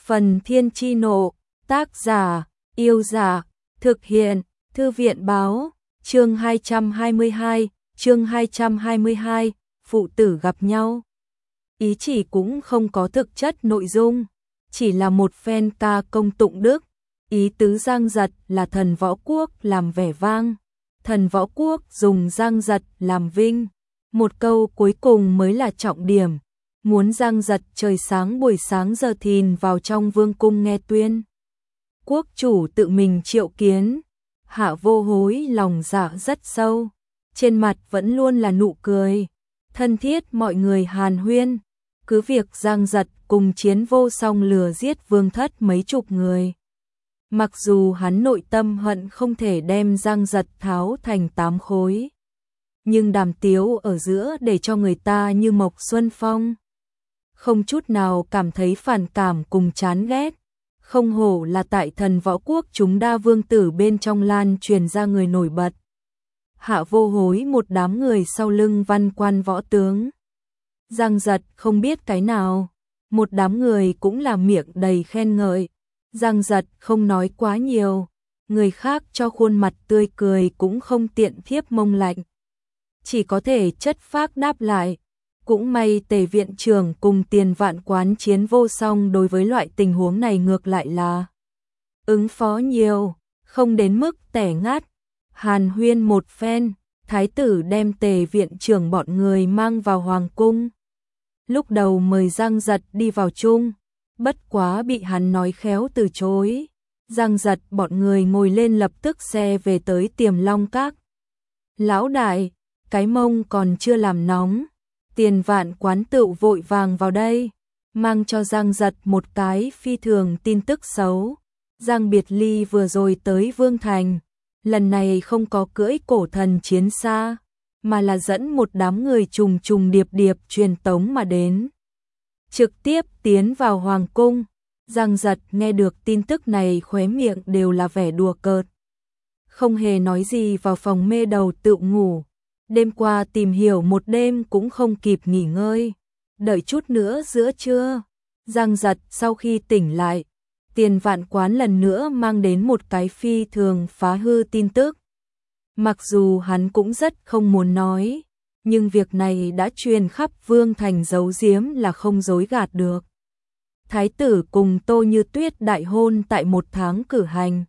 Phần Thiên Chi Nộ, tác giả, Yêu Giả, thực hiện, Thư viện Báo, chương 222, phụ tử gặp nhau. Ý chỉ cũng không có thực chất nội dung, chỉ là một phen ca công tụng đức. Ý tứ Giang Giật là thần võ quốc làm vẻ vang, thần võ quốc dùng Giang Giật làm vinh. Một câu cuối cùng mới là trọng điểm, muốn Giang Giật trời sáng buổi sáng giờ thìn vào trong vương cung nghe tuyên. Quốc chủ tự mình triệu kiến, Hạ Vô Hối lòng dạ rất sâu, trên mặt vẫn luôn là nụ cười, thân thiết mọi người hàn huyên, cứ việc Giang Giật cùng Chiến Vô Song lừa giết vương thất mấy chục người. Mặc dù hắn nội tâm hận không thể đem Giang Giật tháo thành 8 khối, nhưng đàm tiếu ở giữa để cho người ta như Mộc Xuân Phong, không chút nào cảm thấy phản cảm cùng chán ghét. Không hổ là tại thần võ quốc chúng đa vương tử bên trong lan truyền ra người nổi bật. Hạ Vô Hối một đám người sau lưng văn quan võ tướng. Giang Giật không biết cái nào, một đám người cũng là miệng đầy khen ngợi. Giang Giật không nói quá nhiều, người khác cho khuôn mặt tươi cười cũng không tiện thiếp mông lạnh, chỉ có thể chất phác đáp lại. Cũng may Tề viện trưởng cùng Tiền Vạn Quán Chiến Vô Song đối với loại tình huống này ngược lại là ứng phó nhiều, không đến mức tẻ ngắt. Hàn huyên một phen, thái tử đem Tề viện trưởng bọn người mang vào hoàng cung. Lúc đầu mời Giang Giật đi vào chung, bất quá bị hắn nói khéo từ chối. Giang Giật bọn người ngồi lên lập tức xe về tới Tiềm Long Các. Lão đại, cái mông còn chưa làm nóng. Tiền Vạn Quán tựu vội vàng vào đây, mang cho Giang Giật một cái phi thường tin tức xấu. Giang Biệt Ly vừa rồi tới Vương Thành, lần này không có cưỡi cổ thần chiến xa, mà là dẫn một đám người trùng trùng điệp điệp truyền tống mà đến, trực tiếp tiến vào hoàng cung. Giang Giật nghe được tin tức này khóe miệng đều là vẻ đùa cợt, không hề nói gì, vào phòng mê đầu tự ngủ. Đêm qua tìm hiểu một đêm cũng không kịp nghỉ ngơi, đợi chút nữa giữa trưa. Giang Giật sau khi tỉnh lại, Tiền Vạn Quán lần nữa mang đến một cái phi thường phá hư tin tức. Mặc dù hắn cũng rất không muốn nói, nhưng việc này đã truyền khắp Vương Thành, giấu giếm là không dối gạt được. Thái tử cùng Tô Như Tuyết đại hôn tại 1 tháng cử hành.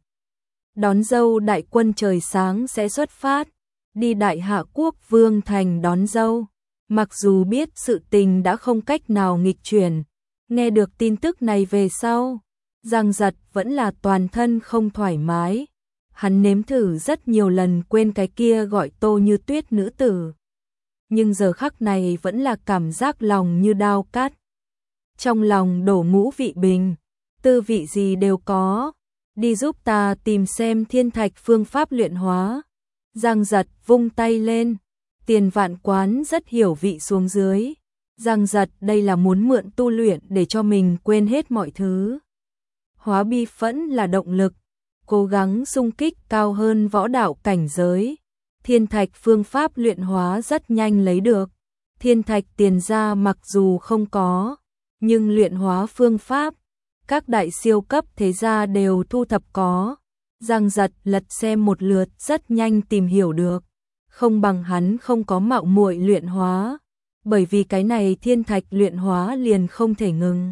Đón dâu đại quân trời sáng sẽ xuất phát, đi Đại Hạ quốc Vương Thành đón dâu. Mặc dù biết sự tình đã không cách nào nghịch chuyển, nghe được tin tức này về sau, Giang Giật vẫn là toàn thân không thoải mái. Hắn nếm thử rất nhiều lần quên cái kia gọi Tô Như Tuyết nữ tử, nhưng giờ khắc này vẫn là cảm giác lòng như đao cắt. Trong lòng đổ ngũ vị bình, tư vị gì đều có. Đi giúp ta tìm xem thiên thạch phương pháp luyện hóa. Giang Giật vung tay lên, Tiền Vạn Quán rất hiểu vị xuống dưới. Giang Giật đây là muốn mượn tu luyện để cho mình quên hết mọi thứ. Hóa bi phẫn là động lực, cố gắng xung kích cao hơn võ đạo cảnh giới. Thiên thạch phương pháp luyện hóa rất nhanh lấy được. Thiên thạch tiền gia mặc dù không có, nhưng luyện hóa phương pháp, các đại siêu cấp thế gia đều thu thập có. Giang Giật lật xem một lượt rất nhanh tìm hiểu được, không bằng hắn không có mạo muội luyện hóa, bởi vì cái này thiên thạch luyện hóa liền không thể ngừng,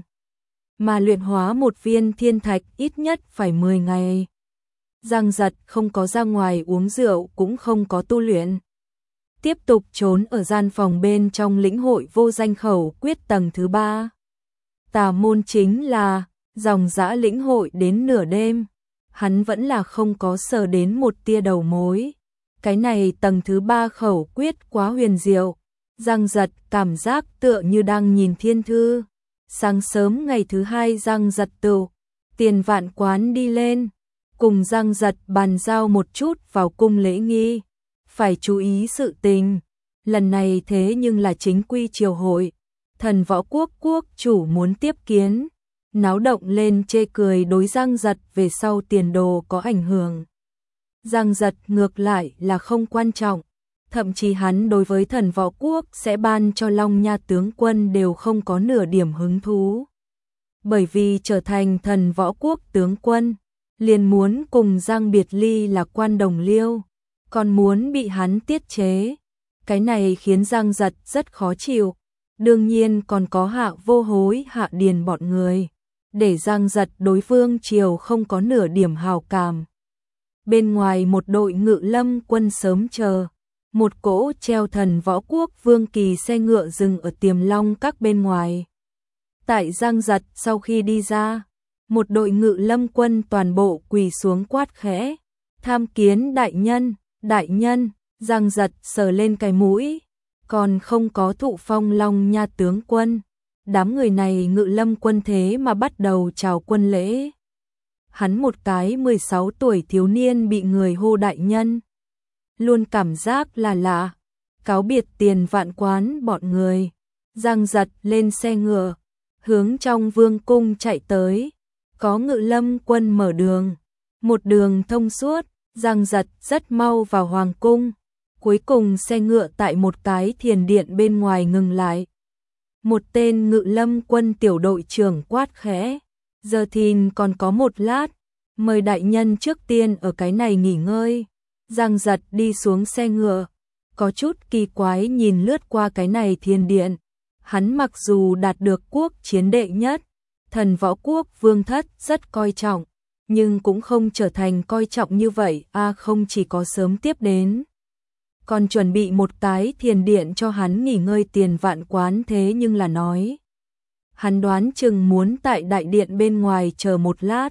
mà luyện hóa một viên thiên thạch ít nhất phải 10 ngày. Giang Giật không có ra ngoài uống rượu cũng không có tu luyện, tiếp tục trốn ở gian phòng bên trong lĩnh hội vô danh khẩu quyết tầng thứ 3. Tà môn chính là dòng dã lĩnh hội đến nửa đêm, hắn vẫn là không có sờ đến một tia đầu mối. Cái này tầng thứ 3 khẩu quyết quá huyền diệu, Giang Giật cảm giác tựa như đang nhìn thiên thư. Sáng sớm ngày thứ 2 Giang Giật tựu, Tiền Vạn Quán đi lên, cùng Giang Giật bàn giao một chút vào cung lễ nghi, phải chú ý sự tình. Lần này thế nhưng là chính quy triều hội, thần võ quốc quốc chủ muốn tiếp kiến, náo động lên chê cười đối Giang Giật về sau tiền đồ có ảnh hưởng. Giang Giật ngược lại là không quan trọng, thậm chí hắn đối với thần võ quốc sẽ ban cho Long Nha tướng quân đều không có nửa điểm hứng thú. bởi vì trở thành thần võ quốc tướng quân, liền muốn cùng Giang Biệt Ly là quan đồng liêu, còn muốn bị hắn tiết chế. Cái này khiến Giang Giật rất khó chịu. Đương nhiên còn có Hạ Vô Hối, Hạ Điền bọn người, để Giang Giật đối Vương Triều không có nửa điểm hào cảm. Bên ngoài một đội ngự lâm quân sớm chờ, một cỗ treo thần võ quốc vương kỳ xe ngựa dừng ở Tiềm Long Các bên ngoài. Tại Giang Giật sau khi đi ra, một đội ngự lâm quân toàn bộ quỳ xuống quát khẽ, tham kiến đại nhân, đại nhân. Giang Giật sờ lên cái mũi, còn không có thụ phong Long Nha tướng quân. Đám người này ngự lâm quân thế mà bắt đầu chào quân lễ. Hắn một cái 16 tuổi thiếu niên bị người hô đại nhân, luôn cảm giác là lạ. Cáo biệt Tiền Vạn Quán bọn người, Giang Giật lên xe ngựa, hướng trong vương cung chạy tới. Có ngự lâm quân mở đường, một đường thông suốt, Giang Giật rất mau vào hoàng cung. Cuối cùng xe ngựa tại một cái thiền điện bên ngoài ngừng lại. Một tên ngự lâm quân tiểu đội trưởng quát khẽ, giờ thìn còn có một lát, mời đại nhân trước tiên ở cái này nghỉ ngơi. Giang Giật đi xuống xe ngựa, có chút kỳ quái nhìn lướt qua cái này thiền điện. Hắn mặc dù đạt được quốc chiến đệ nhất, thần võ quốc vương thất rất coi trọng, nhưng cũng không trở thành coi trọng như vậy. Không chỉ có sớm tiếp đến, còn chuẩn bị một cái thiền điện cho hắn nghỉ ngơi. Tiền Vạn Quán thế nhưng là nói, hắn đoán chừng muốn tại đại điện bên ngoài chờ một lát,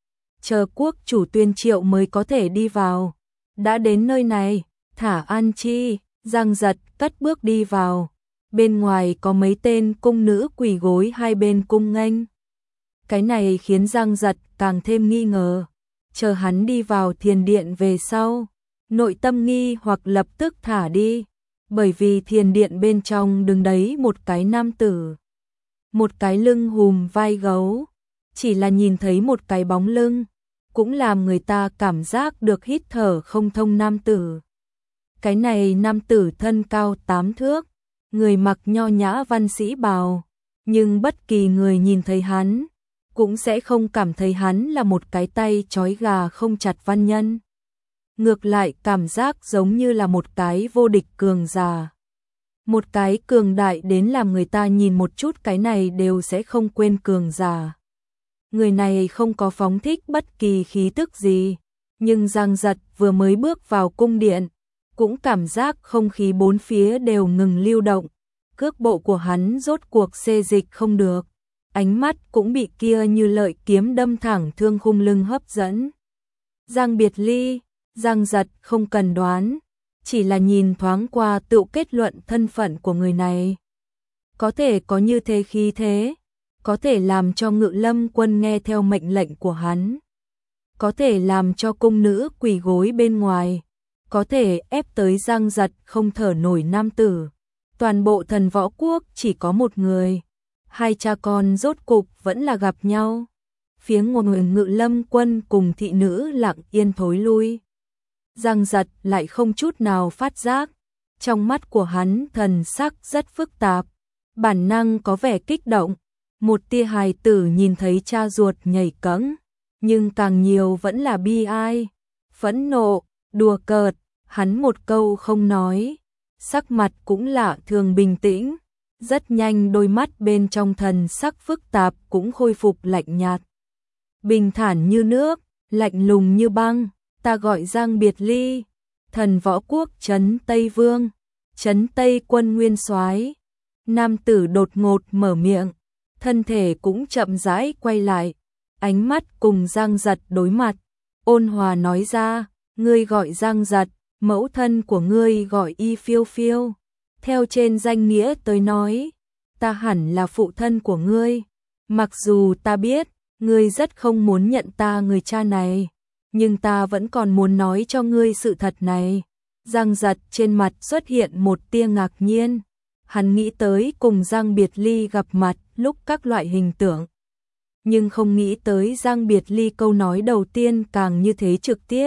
chờ quốc chủ tuyên triệu mới có thể đi vào. Đã đến nơi này, thả an chi. Giang Giật cất bước đi vào, bên ngoài có mấy tên cung nữ quỳ gối hai bên cung nghênh. Cái này khiến Giang Giật càng thêm nghi ngờ. Chờ hắn đi vào thiền điện về sau, nội tâm nghi hoặc lập tức thả đi, bởi vì thiền điện bên trong đứng đấy một cái nam tử, một cái lưng hùm vai gấu. Chỉ là nhìn thấy một cái bóng lưng, cũng làm người ta cảm giác được hít thở không thông. Nam tử, cái này nam tử thân cao 8 thước, người mặc nho nhã văn sĩ bào, nhưng bất kỳ người nhìn thấy hắn cũng sẽ không cảm thấy hắn là một cái tay trói gà không chặt văn nhân. Ngược lại cảm giác giống như là một cái vô địch cường giả. Một cái cường đại đến làm người ta nhìn một chút cái này đều sẽ không quên cường giả. Người này không có phóng thích bất kỳ khí tức gì, nhưng Giang Giật vừa mới bước vào cung điện, cũng cảm giác không khí bốn phía đều ngừng lưu động. Cước bộ của hắn rốt cuộc xê dịch không được, ánh mắt cũng bị kia như lợi kiếm đâm thẳng thương khung lưng hấp dẫn. Giang Biệt Ly. Giang Giật không cần đoán, chỉ là nhìn thoáng qua tự kết luận thân phận của người này. Có thể có như thế khí thế, có thể làm cho ngự lâm quân nghe theo mệnh lệnh của hắn, có thể làm cho cung nữ quỳ gối bên ngoài, có thể ép tới Giang Giật không thở nổi nam tử. Toàn bộ thần võ quốc chỉ có một người, hai cha con rốt cục vẫn là gặp nhau. Phía ngoài ngự lâm quân cùng thị nữ lặng yên thối lui. Giang Giật lại không chút nào phát giác, trong mắt của hắn thần sắc rất phức tạp, bản năng có vẻ kích động, một tia hài tử nhìn thấy cha ruột nhảy cẫng, nhưng càng nhiều vẫn là bi ai, phẫn nộ, đùa cợt. Hắn một câu không nói, sắc mặt cũng lạ thường bình tĩnh, rất nhanh đôi mắt bên trong thần sắc phức tạp cũng khôi phục lạnh nhạt, bình thản như nước, lạnh lùng như băng. Ta gọi Giang Biệt Ly, thần võ quốc trấn Tây Vương, trấn Tây quân nguyên soái. Nam tử đột ngột mở miệng, thân thể cũng chậm rãi quay lại, ánh mắt cùng Giang Giật đối mặt, ôn hòa nói ra, ngươi gọi Giang Giật, mẫu thân của ngươi gọi Y Phiêu Phiêu. Theo trên danh nghĩa tới nói, ta hẳn là phụ thân của ngươi, mặc dù ta biết, ngươi rất không muốn nhận ta người cha này, nhưng ta vẫn còn muốn nói cho ngươi sự thật này. Giang Giật trên mặt xuất hiện một tia ngạc nhiên, hắn nghĩ tới cùng Giang Biệt Ly gặp mặt lúc các loại hình tượng, nhưng không nghĩ tới Giang Biệt Ly câu nói đầu tiên càng như thế trực tiếp,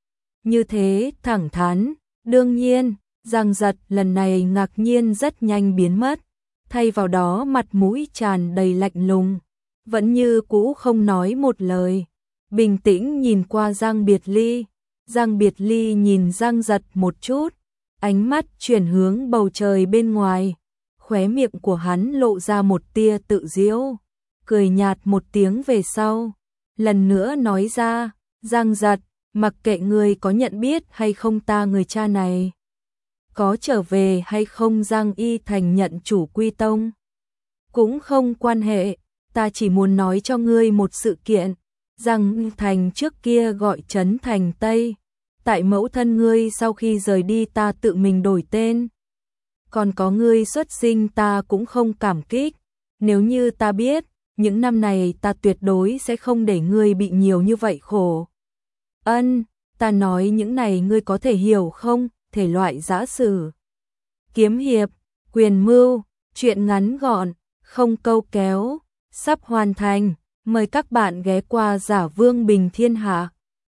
như thế thẳng thắn. Đương nhiên, Giang Giật lần này ngạc nhiên rất nhanh biến mất, thay vào đó mặt mũi tràn đầy lạnh lùng, vẫn như cũ không nói một lời, bình tĩnh nhìn qua Giang Biệt Ly. Giang Biệt Ly nhìn Giang Giật một chút, ánh mắt chuyển hướng bầu trời bên ngoài, khóe miệng của hắn lộ ra một tia tự giễu, cười nhạt một tiếng về sau, lần nữa nói ra, Giang Giật, mặc kệ ngươi có nhận biết hay không ta người cha này, có trở về hay không Giang Y Thành nhận chủ Quy Tông, cũng không quan hệ, ta chỉ muốn nói cho ngươi một sự kiện, Giang Thành trước kia gọi Trấn Thành Tây, tại mẫu thân ngươi sau khi rời đi ta tự mình đổi tên. Còn có ngươi xuất sinh ta cũng không cảm kích, nếu như ta biết, những năm này ta tuyệt đối sẽ không để ngươi bị nhiều như vậy khổ. Ân, ta nói những này ngươi có thể hiểu không, thể loại giã sử, kiếm hiệp, quyền mưu, chuyện ngắn gọn, không câu kéo, sắp hoàn thành, mời các bạn ghé qua Giả Vương Bình Thiên Hạ.